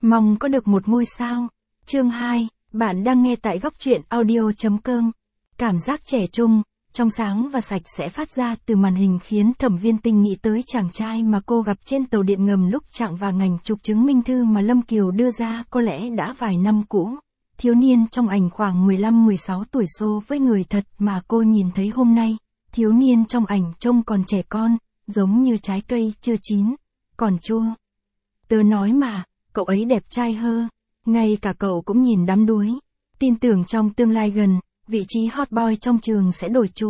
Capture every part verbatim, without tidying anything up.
Mong có được một ngôi sao. Chương hai, bạn đang nghe tại góc truyện audio chấm com. Cảm giác trẻ trung, trong sáng và sạch sẽ phát ra từ màn hình khiến Thẩm Viên Tinh nghĩ tới chàng trai mà cô gặp trên tàu điện ngầm lúc chạng vàng. Ảnh chụp chứng minh thư mà Lâm Kiều đưa ra có lẽ đã vài năm cũ. Thiếu niên trong ảnh khoảng mười lăm mười sáu tuổi so với người thật mà cô nhìn thấy hôm nay. Thiếu niên trong ảnh trông còn trẻ con, giống như trái cây chưa chín, còn chua. Tớ nói mà, cậu ấy đẹp trai hơ, ngay cả cậu cũng nhìn đắm đuối. Tin tưởng trong tương lai gần, vị trí hot boy trong trường sẽ đổi chủ.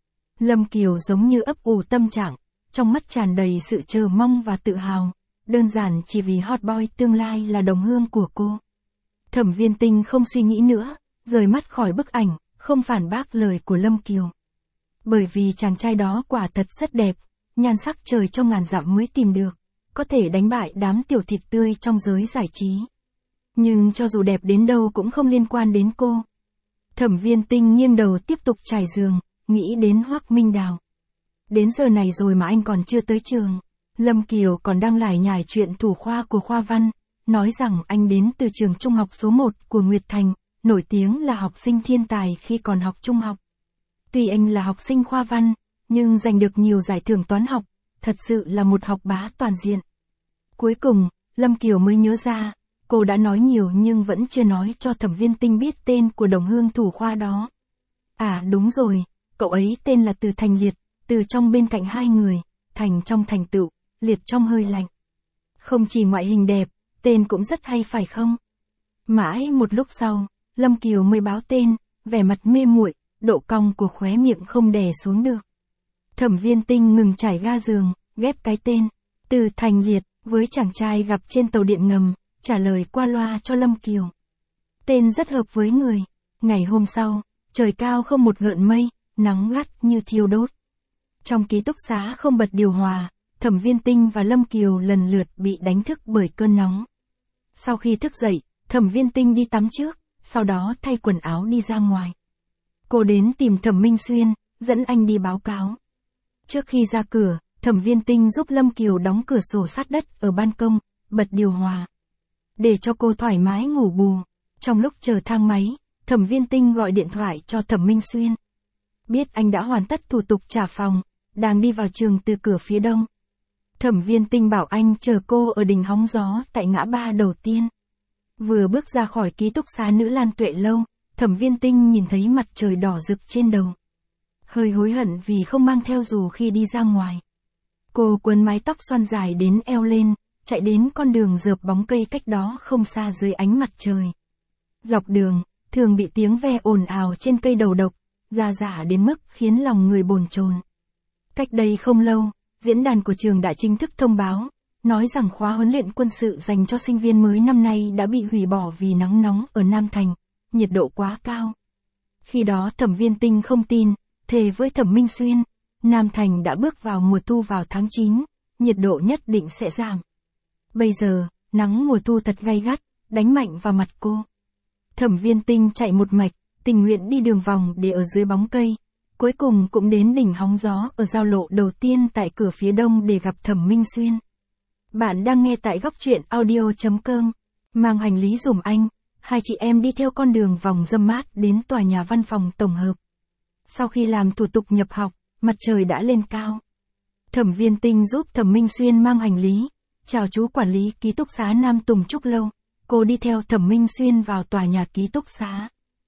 Lâm Kiều giống như ấp ủ tâm trạng, trong mắt tràn đầy sự chờ mong và tự hào, đơn giản chỉ vì hot boy tương lai là đồng hương của cô. Thẩm Viên Tinh không suy nghĩ nữa, rời mắt khỏi bức ảnh, không phản bác lời của Lâm Kiều. Bởi vì chàng trai đó quả thật rất đẹp, nhan sắc trời trong ngàn dặm mới tìm được, có thể đánh bại đám tiểu thịt tươi trong giới giải trí. Nhưng cho dù đẹp đến đâu cũng không liên quan đến cô. Thẩm Viên Tinh nghiêng đầu tiếp tục trải giường, nghĩ đến Hoắc Minh Đào. Đến giờ này rồi mà anh còn chưa tới trường. Lâm Kiều còn đang lải nhải chuyện thủ khoa của khoa văn, nói rằng anh đến từ trường trung học số một của Nguyệt Thành, nổi tiếng là học sinh thiên tài khi còn học trung học. Tuy anh là học sinh khoa văn, nhưng giành được nhiều giải thưởng toán học, thật sự là một học bá toàn diện. Cuối cùng, Lâm Kiều mới nhớ ra, cô đã nói nhiều nhưng vẫn chưa nói cho Thẩm Viên Tinh biết tên của đồng hương thủ khoa đó. À đúng rồi, cậu ấy tên là Từ Thành Liệt, từ trong bên cạnh hai người, thành trong thành tựu, liệt trong hơi lạnh. Không chỉ ngoại hình đẹp, tên cũng rất hay phải không? Mãi một lúc sau, Lâm Kiều mới báo tên, vẻ mặt mê muội, độ cong của khóe miệng không đè xuống được. Thẩm Viên Tinh ngừng trải ga giường, ghép cái tên Từ Thành Liệt với chàng trai gặp trên tàu điện ngầm, trả lời qua loa cho Lâm Kiều. Tên rất hợp với người. Ngày hôm sau, trời cao không một gợn mây, nắng gắt như thiêu đốt. Trong ký túc xá không bật điều hòa, Thẩm Viên Tinh và Lâm Kiều lần lượt bị đánh thức bởi cơn nóng. Sau khi thức dậy, Thẩm Viên Tinh đi tắm trước, sau đó thay quần áo đi ra ngoài. Cô đến tìm Thẩm Minh Xuyên, dẫn anh đi báo cáo. Trước khi ra cửa, Thẩm Viên Tinh giúp Lâm Kiều đóng cửa sổ sát đất ở ban công, bật điều hòa, để cho cô thoải mái ngủ bù. Trong lúc chờ thang máy, Thẩm Viên Tinh gọi điện thoại cho Thẩm Minh Xuyên. Biết anh đã hoàn tất thủ tục trả phòng, đang đi vào trường từ cửa phía đông. Thẩm Viên Tinh bảo anh chờ cô ở đỉnh hóng gió tại ngã ba đầu tiên. Vừa bước ra khỏi ký túc xá Nữ Lan Tuệ Lâu, Thẩm Viên Tinh nhìn thấy mặt trời đỏ rực trên đầu. Hơi hối hận vì không mang theo dù khi đi ra ngoài. Cô quấn mái tóc xoăn dài đến eo lên, chạy đến con đường rợp bóng cây cách đó không xa dưới ánh mặt trời. Dọc đường, thường bị tiếng ve ồn ào trên cây đầu độc, rà rả đến mức khiến lòng người bồn chồn. Cách đây không lâu, diễn đàn của trường đã chính thức thông báo, nói rằng khóa huấn luyện quân sự dành cho sinh viên mới năm nay đã bị hủy bỏ vì nắng nóng ở Nam Thành, nhiệt độ quá cao. Khi đó Thẩm Viên Tinh không tin, thề với Thẩm Minh Xuyên, Nam Thành đã bước vào mùa thu vào tháng chín, nhiệt độ nhất định sẽ giảm. Bây giờ, nắng mùa thu thật gay gắt, đánh mạnh vào mặt cô. Thẩm Viên Tinh chạy một mạch, tình nguyện đi đường vòng để ở dưới bóng cây, cuối cùng cũng đến đỉnh hóng gió ở giao lộ đầu tiên tại cửa phía đông để gặp Thẩm Minh Xuyên. Bạn đang nghe tại góc truyện audio chấm com. Mang hành lý dùm anh, hai chị em đi theo con đường vòng râm mát đến tòa nhà văn phòng tổng hợp. Sau khi làm thủ tục nhập học, mặt trời đã lên cao. Thẩm Viên Tinh giúp Thẩm Minh Xuyên mang hành lý. Chào chú quản lý ký túc xá Nam Tùng Trúc Lâu. Cô đi theo Thẩm Minh Xuyên vào tòa nhà ký túc xá.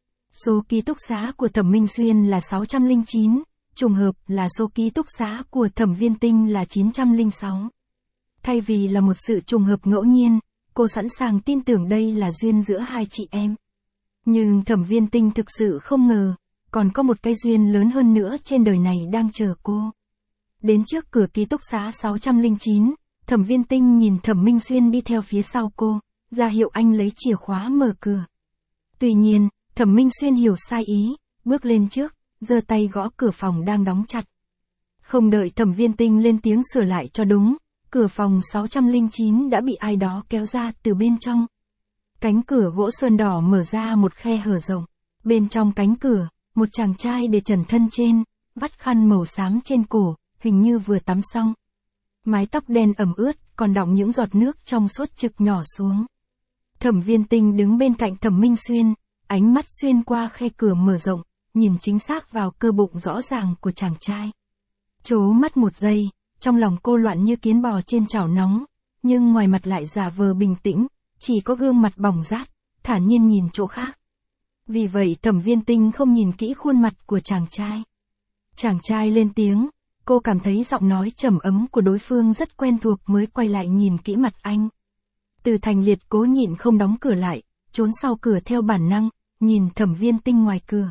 Số ký túc xá của Thẩm Minh Xuyên là sáu trăm lẻ chín, trùng hợp là số ký túc xá của Thẩm Viên Tinh là chín trăm lẻ sáu. Thay vì là một sự trùng hợp ngẫu nhiên, cô sẵn sàng tin tưởng đây là duyên giữa hai chị em. Nhưng Thẩm Viên Tinh thực sự không ngờ, còn có một cái duyên lớn hơn nữa trên đời này đang chờ cô. Đến trước cửa ký túc xá sáu trăm lẻ chín, Thẩm Viên Tinh nhìn Thẩm Minh Xuyên đi theo phía sau cô, ra hiệu anh lấy chìa khóa mở cửa. Tuy nhiên, Thẩm Minh Xuyên hiểu sai ý, bước lên trước, giơ tay gõ cửa phòng đang đóng chặt. Không đợi Thẩm Viên Tinh lên tiếng sửa lại cho đúng, cửa phòng sáu trăm lẻ chín đã bị ai đó kéo ra từ bên trong. Cánh cửa gỗ sơn đỏ mở ra một khe hở rộng. Bên trong cánh cửa, một chàng trai để trần thân trên, vắt khăn màu xám trên cổ, hình như vừa tắm xong. Mái tóc đen ẩm ướt, còn đọng những giọt nước trong suốt trực nhỏ xuống. Thẩm Viên Tinh đứng bên cạnh Thẩm Minh Xuyên, ánh mắt xuyên qua khe cửa mở rộng, nhìn chính xác vào cơ bụng rõ ràng của chàng trai. Chố mắt một giây, trong lòng cô loạn như kiến bò trên chảo nóng, nhưng ngoài mặt lại giả vờ bình tĩnh, chỉ có gương mặt bỏng rát, thản nhiên nhìn chỗ khác. Vì vậy Thẩm Viên Tinh không nhìn kỹ khuôn mặt của chàng trai. Chàng trai lên tiếng, cô cảm thấy giọng nói trầm ấm của đối phương rất quen thuộc mới quay lại nhìn kỹ mặt anh. Từ Thành Liệt cố nhịn không đóng cửa lại, trốn sau cửa theo bản năng, nhìn Thẩm Viên Tinh ngoài cửa.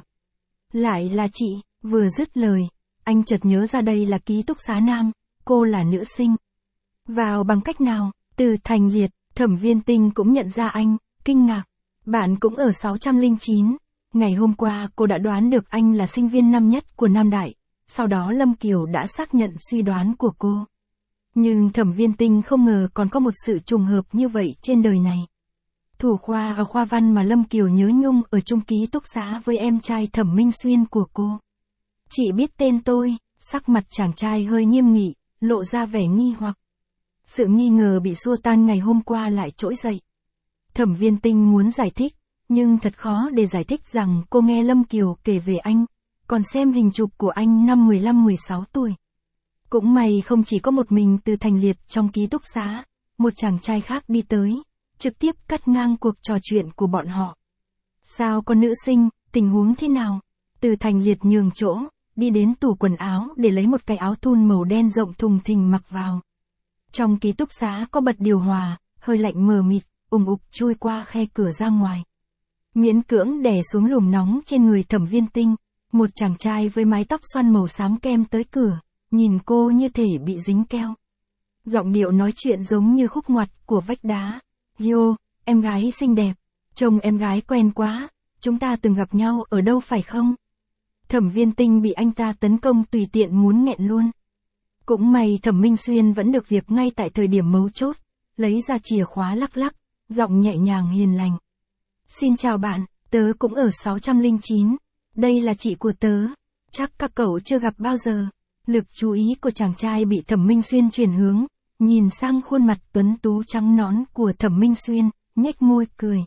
Lại là chị, vừa dứt lời, anh chợt nhớ ra đây là ký túc xá nam, cô là nữ sinh. Vào bằng cách nào? Từ Thành Liệt, Thẩm Viên Tinh cũng nhận ra anh, kinh ngạc. Bạn cũng ở sáu trăm lẻ chín. Ngày hôm qua cô đã đoán được anh là sinh viên năm nhất của Nam Đại, sau đó Lâm Kiều đã xác nhận suy đoán của cô. Nhưng Thẩm Viên Tinh không ngờ còn có một sự trùng hợp như vậy trên đời này. Thủ khoa ở khoa văn mà Lâm Kiều nhớ nhung ở chung ký túc xá với em trai Thẩm Minh Xuyên của cô. Chị biết tên tôi, sắc mặt chàng trai hơi nghiêm nghị, lộ ra vẻ nghi hoặc. Sự nghi ngờ bị xua tan ngày hôm qua lại trỗi dậy. Thẩm Viên Tinh muốn giải thích, nhưng thật khó để giải thích rằng cô nghe Lâm Kiều kể về anh, còn xem hình chụp của anh năm mười lăm mười sáu tuổi. Cũng may không chỉ có một mình Từ Thành Liệt trong ký túc xá, một chàng trai khác đi tới, trực tiếp cắt ngang cuộc trò chuyện của bọn họ. Sao con nữ sinh, tình huống thế nào? Từ Thành Liệt nhường chỗ, đi đến tủ quần áo để lấy một cái áo thun màu đen rộng thùng thình mặc vào. Trong ký túc xá có bật điều hòa, hơi lạnh mờ mịt, ùng ục chui qua khe cửa ra ngoài. Miễn cưỡng đè xuống luồng nóng trên người Thẩm Viên Tinh, một chàng trai với mái tóc xoăn màu xám kem tới cửa, nhìn cô như thể bị dính keo. Giọng điệu nói chuyện giống như khúc ngoặt của vách đá. Yo, em gái xinh đẹp, trông em gái quen quá, chúng ta từng gặp nhau ở đâu phải không? Thẩm Viên Tinh bị anh ta tấn công tùy tiện muốn nghẹn luôn. Cũng may Thẩm Minh Xuyên vẫn được việc ngay tại thời điểm mấu chốt, lấy ra chìa khóa lắc lắc, giọng nhẹ nhàng hiền lành. Xin chào bạn, tớ cũng ở sáu trăm lẻ chín, đây là chị của tớ, chắc các cậu chưa gặp bao giờ. Lực chú ý của chàng trai bị Thẩm Minh Xuyên chuyển hướng, nhìn sang khuôn mặt tuấn tú trắng nõn của Thẩm Minh Xuyên, nhếch môi cười.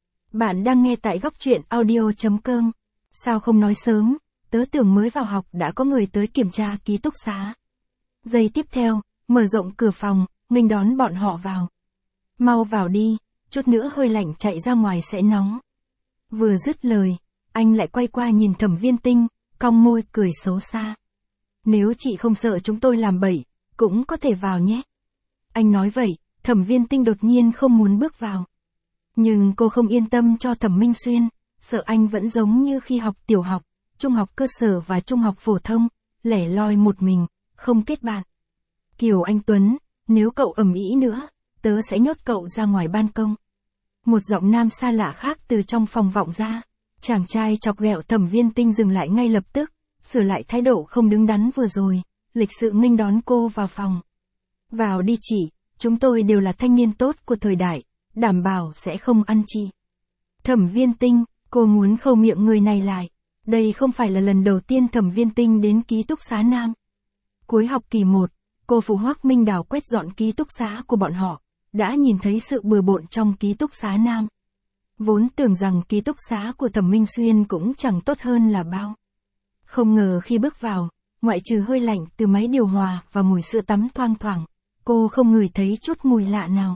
Bạn đang nghe tại góc truyện audio chấm com. Sao không nói sớm, tớ tưởng mới vào học đã có người tới kiểm tra ký túc xá. Giây tiếp theo, mở rộng cửa phòng, nghênh đón bọn họ vào. Mau vào đi, chút nữa hơi lạnh chạy ra ngoài sẽ nóng. Vừa dứt lời, anh lại quay qua nhìn Thẩm Viên Tinh, cong môi cười xấu xa. Nếu chị không sợ chúng tôi làm bậy, cũng có thể vào nhé. Anh nói vậy, Thẩm Viên Tinh đột nhiên không muốn bước vào. Nhưng cô không yên tâm cho Thẩm Minh Xuyên, sợ anh vẫn giống như khi học tiểu học, trung học cơ sở và trung học phổ thông, lẻ loi một mình, không kết bạn. Kiều Anh Tuấn, nếu cậu ầm ĩ nữa, tớ sẽ nhốt cậu ra ngoài ban công. Một giọng nam xa lạ khác từ trong phòng vọng ra. Chàng trai chọc ghẹo Thẩm Viên Tinh dừng lại ngay lập tức, sửa lại thái độ không đứng đắn vừa rồi, lịch sự nghênh đón cô vào phòng. Vào đi chị, chúng tôi đều là thanh niên tốt của thời đại, đảm bảo sẽ không ăn chị. Thẩm Viên Tinh, cô muốn khâu miệng người này lại. Đây không phải là lần đầu tiên Thẩm Viên Tinh đến ký túc xá nam. Cuối học kỳ một, cô phụ Hoắc Minh Đào quét dọn ký túc xá của bọn họ, đã nhìn thấy sự bừa bộn trong ký túc xá nam. Vốn tưởng rằng ký túc xá của Thẩm Minh Xuyên cũng chẳng tốt hơn là bao. Không ngờ khi bước vào, ngoại trừ hơi lạnh từ máy điều hòa và mùi sữa tắm thoang thoảng, cô không ngửi thấy chút mùi lạ nào.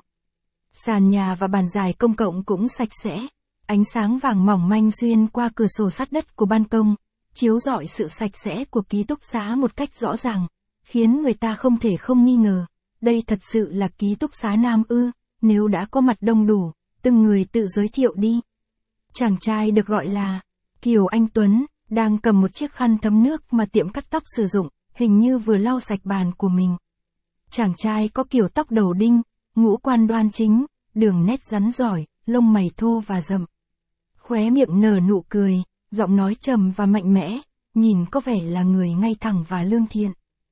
Sàn nhà và bàn dài công cộng cũng sạch sẽ, ánh sáng vàng mỏng manh xuyên qua cửa sổ sắt đất của ban công, chiếu rọi sự sạch sẽ của ký túc xá một cách rõ ràng, khiến người ta không thể không nghi ngờ, đây thật sự là ký túc xá nam ư. Nếu đã có mặt đông đủ, từng người tự giới thiệu đi. Chàng trai được gọi là Kiều Anh Tuấn, đang cầm một chiếc khăn thấm nước mà tiệm cắt tóc sử dụng, hình như vừa lau sạch bàn của mình. Chàng trai có kiểu tóc đầu đinh, ngũ quan đoan chính, đường nét rắn giỏi, lông mày thô và rậm. Khóe miệng nở nụ cười, giọng nói trầm và mạnh mẽ, nhìn có vẻ là người ngay thẳng và lương thiện.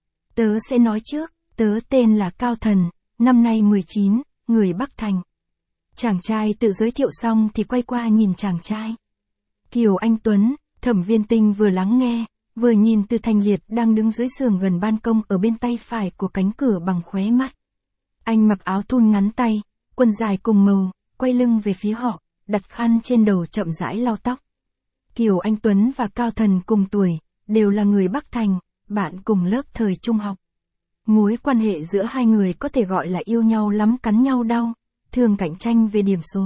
Tớ sẽ nói trước, tớ tên là Cao Thần, năm nay mười chín, người Bắc Thành. Chàng trai tự giới thiệu xong thì quay qua nhìn chàng trai. Kiều Anh Tuấn, Thẩm Viên Tinh vừa lắng nghe, vừa nhìn Từ Thành Liệt đang đứng dưới sườn gần ban công ở bên tay phải của cánh cửa bằng khóe mắt. Anh mặc áo thun ngắn tay, quần dài cùng màu, quay lưng về phía họ, đặt khăn trên đầu chậm rãi lau tóc. Kiều Anh Tuấn và Cao Thần cùng tuổi, đều là người Bắc Thành, bạn cùng lớp thời trung học. Mối quan hệ giữa hai người có thể gọi là yêu nhau lắm cắn nhau đau, thường cạnh tranh về điểm số.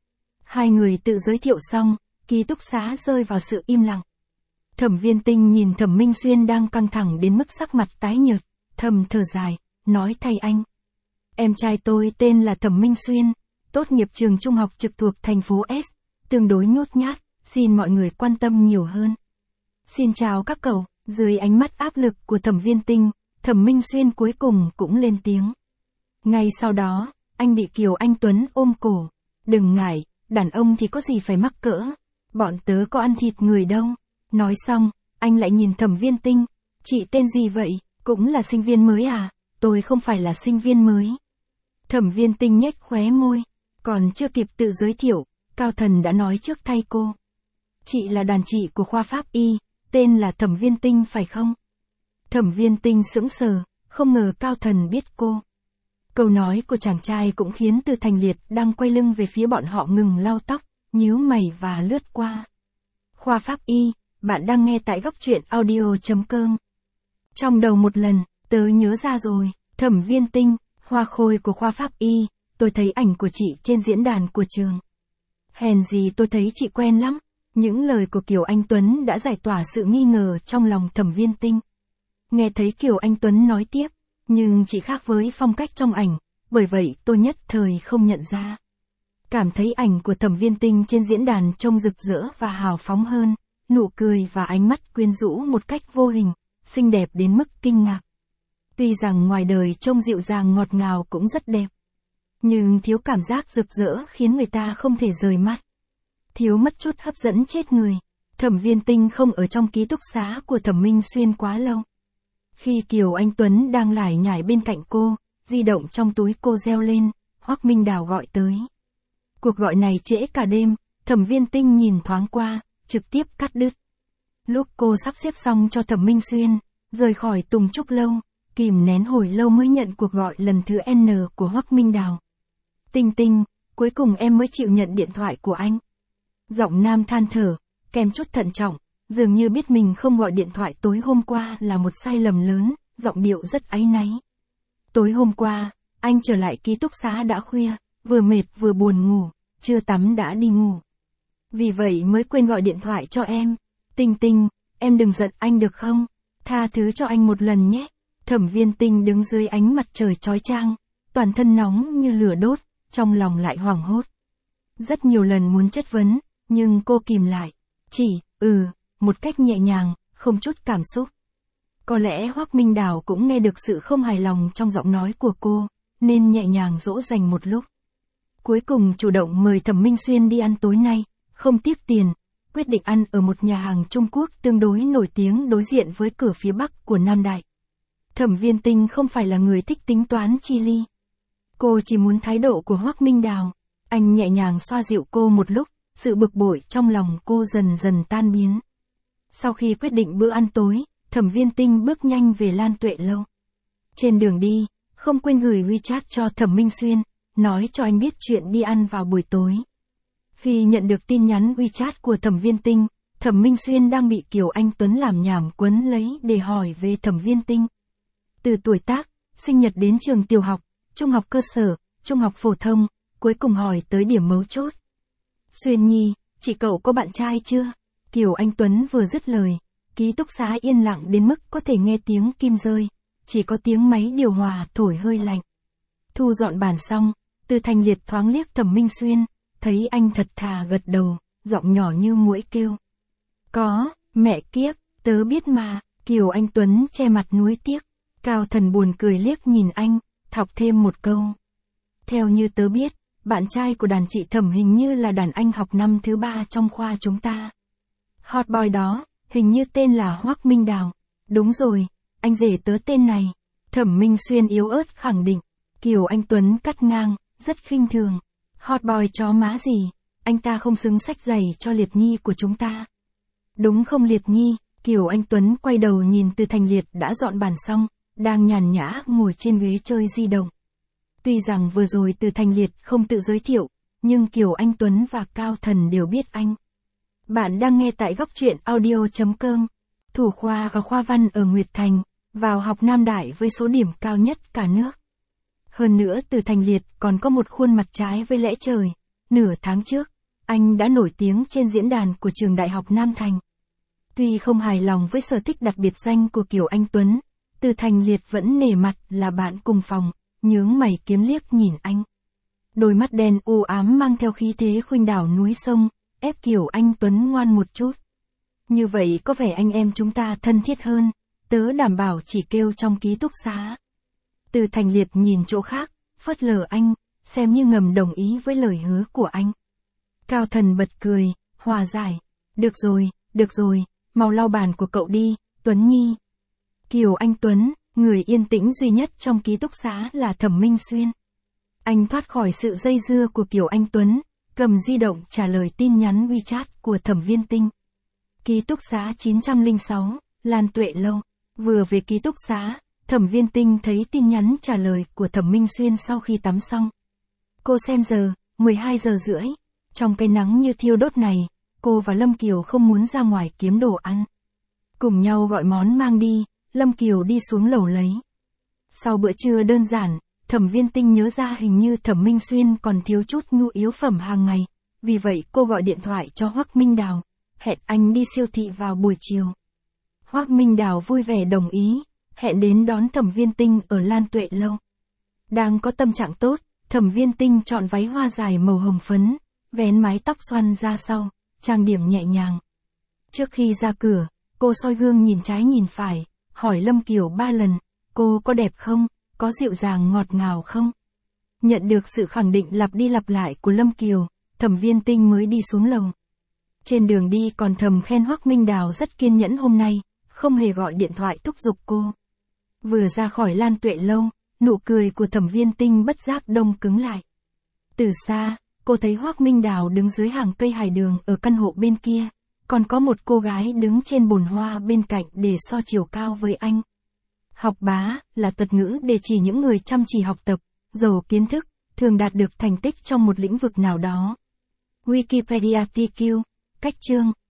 Hai người tự giới thiệu xong, ký túc xá rơi vào sự im lặng. Thẩm Viên Tinh nhìn Thẩm Minh Xuyên đang căng thẳng đến mức sắc mặt tái nhợt, thầm thở dài, nói thay anh. Em trai tôi tên là Thẩm Minh Xuyên, tốt nghiệp trường trung học trực thuộc thành phố S, tương đối nhút nhát, xin mọi người quan tâm nhiều hơn. Xin chào các cậu, dưới ánh mắt áp lực của Thẩm Viên Tinh, Thẩm Minh Xuyên cuối cùng cũng lên tiếng. Ngay sau đó, anh bị Kiều Anh Tuấn ôm cổ. Đừng ngại, đàn ông thì có gì phải mắc cỡ, bọn tớ có ăn thịt người đâu. Nói xong, anh lại nhìn Thẩm Viên Tinh, chị tên gì vậy, cũng là sinh viên mới à, tôi không phải là sinh viên mới. Thẩm Viên Tinh nhếch khóe môi, còn chưa kịp tự giới thiệu, Cao Thần đã nói trước thay cô. Chị là đàn chị của khoa Pháp Y, tên là Thẩm Viên Tinh phải không? Thẩm Viên Tinh sững sờ, không ngờ Cao Thần biết cô. Câu nói của chàng trai cũng khiến Từ Thành Liệt đang quay lưng về phía bọn họ ngừng lau tóc, nhíu mày và lướt qua. Khoa Pháp Y, bạn đang nghe tại góc truyện audio chấm com. Trong đầu một lần, tớ nhớ ra rồi, Thẩm Viên Tinh, hoa khôi của khoa Pháp Y, tôi thấy ảnh của chị trên diễn đàn của trường. Hèn gì tôi thấy chị quen lắm. Những lời của Kiều Anh Tuấn đã giải tỏa sự nghi ngờ trong lòng Thẩm Viên Tinh. Nghe thấy Kiều Anh Tuấn nói tiếp, nhưng chỉ khác với phong cách trong ảnh, bởi vậy tôi nhất thời không nhận ra. Cảm thấy ảnh của Thẩm Viên Tinh trên diễn đàn trông rực rỡ và hào phóng hơn, nụ cười và ánh mắt quyến rũ một cách vô hình, xinh đẹp đến mức kinh ngạc. Tuy rằng ngoài đời trông dịu dàng ngọt ngào cũng rất đẹp, nhưng thiếu cảm giác rực rỡ khiến người ta không thể rời mắt. Thiếu mất chút hấp dẫn chết người. Thẩm Viên Tinh không ở trong ký túc xá của Thẩm Minh Xuyên quá lâu. Khi Kiều Anh Tuấn đang lải nhải bên cạnh cô, di động trong túi cô reo lên, Hoắc Minh Đào gọi tới. Cuộc gọi này trễ cả đêm, Thẩm Viên Tinh nhìn thoáng qua, trực tiếp cắt đứt. Lúc cô sắp xếp xong cho Thẩm Minh Xuyên, rời khỏi Tùng Trúc Lâu, kìm nén hồi lâu mới nhận cuộc gọi lần thứ N của Hoắc Minh Đào. Tinh Tinh, cuối cùng em mới chịu nhận điện thoại của anh. Giọng nam than thở, kèm chút thận trọng, dường như biết mình không gọi điện thoại tối hôm qua là một sai lầm lớn, giọng điệu rất áy náy. Tối hôm qua, anh trở lại ký túc xá đã khuya, vừa mệt vừa buồn ngủ, chưa tắm đã đi ngủ. Vì vậy mới quên gọi điện thoại cho em. Tinh Tinh, em đừng giận anh được không? Tha thứ cho anh một lần nhé. Thẩm Viên Tinh đứng dưới ánh mặt trời chói chang, toàn thân nóng như lửa đốt, trong lòng lại hoảng hốt. Rất nhiều lần muốn chất vấn, nhưng cô kìm lại. Chỉ, ừ, một cách nhẹ nhàng, không chút cảm xúc. Có lẽ Hoắc Minh Đào cũng nghe được sự không hài lòng trong giọng nói của cô, nên nhẹ nhàng dỗ dành một lúc. Cuối cùng chủ động mời Thẩm Minh Xuyên đi ăn tối nay, không tiếp tiền, quyết định ăn ở một nhà hàng Trung Quốc tương đối nổi tiếng đối diện với cửa phía bắc của Nam Đại. Thẩm Viên Tinh không phải là người thích tính toán chi ly. Cô chỉ muốn thái độ của Hoắc Minh Đào. Anh nhẹ nhàng xoa dịu cô một lúc, sự bực bội trong lòng cô dần dần tan biến. Sau khi quyết định bữa ăn tối, Thẩm Viên Tinh bước nhanh về Lan Tuệ Lâu. Trên đường đi, không quên gửi WeChat cho Thẩm Minh Xuyên, nói cho anh biết chuyện đi ăn vào buổi tối. Khi nhận được tin nhắn WeChat của Thẩm Viên Tinh, Thẩm Minh Xuyên đang bị Kiều Anh Tuấn làm nhảm quấn lấy để hỏi về Thẩm Viên Tinh. Từ tuổi tác, sinh nhật đến trường tiểu học, trung học cơ sở, trung học phổ thông, cuối cùng hỏi tới điểm mấu chốt. Xuyên Nhi, chị cậu có bạn trai chưa? Kiều Anh Tuấn vừa dứt lời, ký túc xá yên lặng đến mức có thể nghe tiếng kim rơi, chỉ có tiếng máy điều hòa thổi hơi lạnh. Thu dọn bàn xong, Từ Thành Liệt thoáng liếc Thẩm Minh Xuyên, thấy anh thật thà gật đầu, giọng nhỏ như muỗi kêu. Có, mẹ kiếp, tớ biết mà. Kiều Anh Tuấn che mặt nuối tiếc. Cao Thần buồn cười liếc nhìn anh, thọc thêm một câu. Theo như tớ biết, bạn trai của đàn chị Thẩm hình như là đàn anh học năm thứ ba trong khoa chúng ta. Hot boy đó, hình như tên là Hoắc Minh Đào. Đúng rồi, anh rể tớ tên này. Thẩm Minh Xuyên yếu ớt khẳng định. Kiều Anh Tuấn cắt ngang, rất khinh thường. Hot boy chó má gì, anh ta không xứng xách giày cho Liệt Nhi của chúng ta. Đúng không Liệt Nhi? Kiều Anh Tuấn quay đầu nhìn Từ Thành Liệt đã dọn bàn xong, đang nhàn nhã ngồi trên ghế chơi di động. Tuy rằng vừa rồi Từ Thành Liệt không tự giới thiệu, nhưng Kiều Anh Tuấn và Cao Thần đều biết anh. Bạn đang nghe tại góc truyện audio.com. Thủ khoa và khoa văn ở Nguyệt Thành, vào học Nam Đại với số điểm cao nhất cả nước. Hơn nữa Từ Thành Liệt còn có một khuôn mặt trái với lẽ trời. Nửa tháng trước, anh đã nổi tiếng trên diễn đàn của trường Đại học Nam Thành. Tuy không hài lòng với sở thích đặt biệt danh của Kiều Anh Tuấn, Từ Thành Liệt vẫn nể mặt là bạn cùng phòng, nhướng mày kiếm liếc nhìn anh. Đôi mắt đen u ám mang theo khí thế khuynh đảo núi sông, ép Kiều Anh Tuấn ngoan một chút. Như vậy có vẻ anh em chúng ta thân thiết hơn, tớ đảm bảo chỉ kêu trong ký túc xá. Từ Thành Liệt nhìn chỗ khác, phớt lờ anh, xem như ngầm đồng ý với lời hứa của anh. Cao Thần bật cười, hòa giải. Được rồi, được rồi, mau lau bàn của cậu đi, Tuấn Nhi. Kiều Anh Tuấn, người yên tĩnh duy nhất trong ký túc xá là Thẩm Minh Xuyên. Anh thoát khỏi sự dây dưa của Kiều Anh Tuấn, cầm di động trả lời tin nhắn WeChat của Thẩm Viên Tinh. Ký túc xá chín không sáu, Lan Tuệ Lâu. Vừa về ký túc xá, Thẩm Viên Tinh thấy tin nhắn trả lời của Thẩm Minh Xuyên sau khi tắm xong. Cô xem giờ, mười hai giờ rưỡi. Trong cái nắng như thiêu đốt này, cô và Lâm Kiều không muốn ra ngoài kiếm đồ ăn. Cùng nhau gọi món mang đi, Lâm Kiều đi xuống lầu lấy. Sau bữa trưa đơn giản, Thẩm Viên Tinh nhớ ra hình như Thẩm Minh Xuyên còn thiếu chút nhu yếu phẩm hàng ngày, vì vậy cô gọi điện thoại cho Hoắc Minh Đào, hẹn anh đi siêu thị vào buổi chiều. Hoắc Minh Đào vui vẻ đồng ý, hẹn đến đón Thẩm Viên Tinh ở Lan Tuệ Lâu. Đang có tâm trạng tốt, Thẩm Viên Tinh chọn váy hoa dài màu hồng phấn, vén mái tóc xoăn ra sau, trang điểm nhẹ nhàng. Trước khi ra cửa, cô soi gương nhìn trái nhìn phải, hỏi Lâm Kiều ba lần, cô có đẹp không, có dịu dàng ngọt ngào không? Nhận được sự khẳng định lặp đi lặp lại của Lâm Kiều, Thẩm Viên Tinh mới đi xuống lầu. Trên đường đi còn thầm khen Hoắc Minh Đào rất kiên nhẫn hôm nay, không hề gọi điện thoại thúc giục cô. Vừa ra khỏi Lan Tuệ Lâu, nụ cười của Thẩm Viên Tinh bất giác đông cứng lại. Từ xa, cô thấy Hoắc Minh Đào đứng dưới hàng cây hải đường ở căn hộ bên kia, còn có một cô gái đứng trên bồn hoa bên cạnh để so chiều cao với anh. Học bá là thuật ngữ để chỉ những người chăm chỉ học tập, giàu kiến thức, thường đạt được thành tích trong một lĩnh vực nào đó. Wikipedia tê quy, cách chương.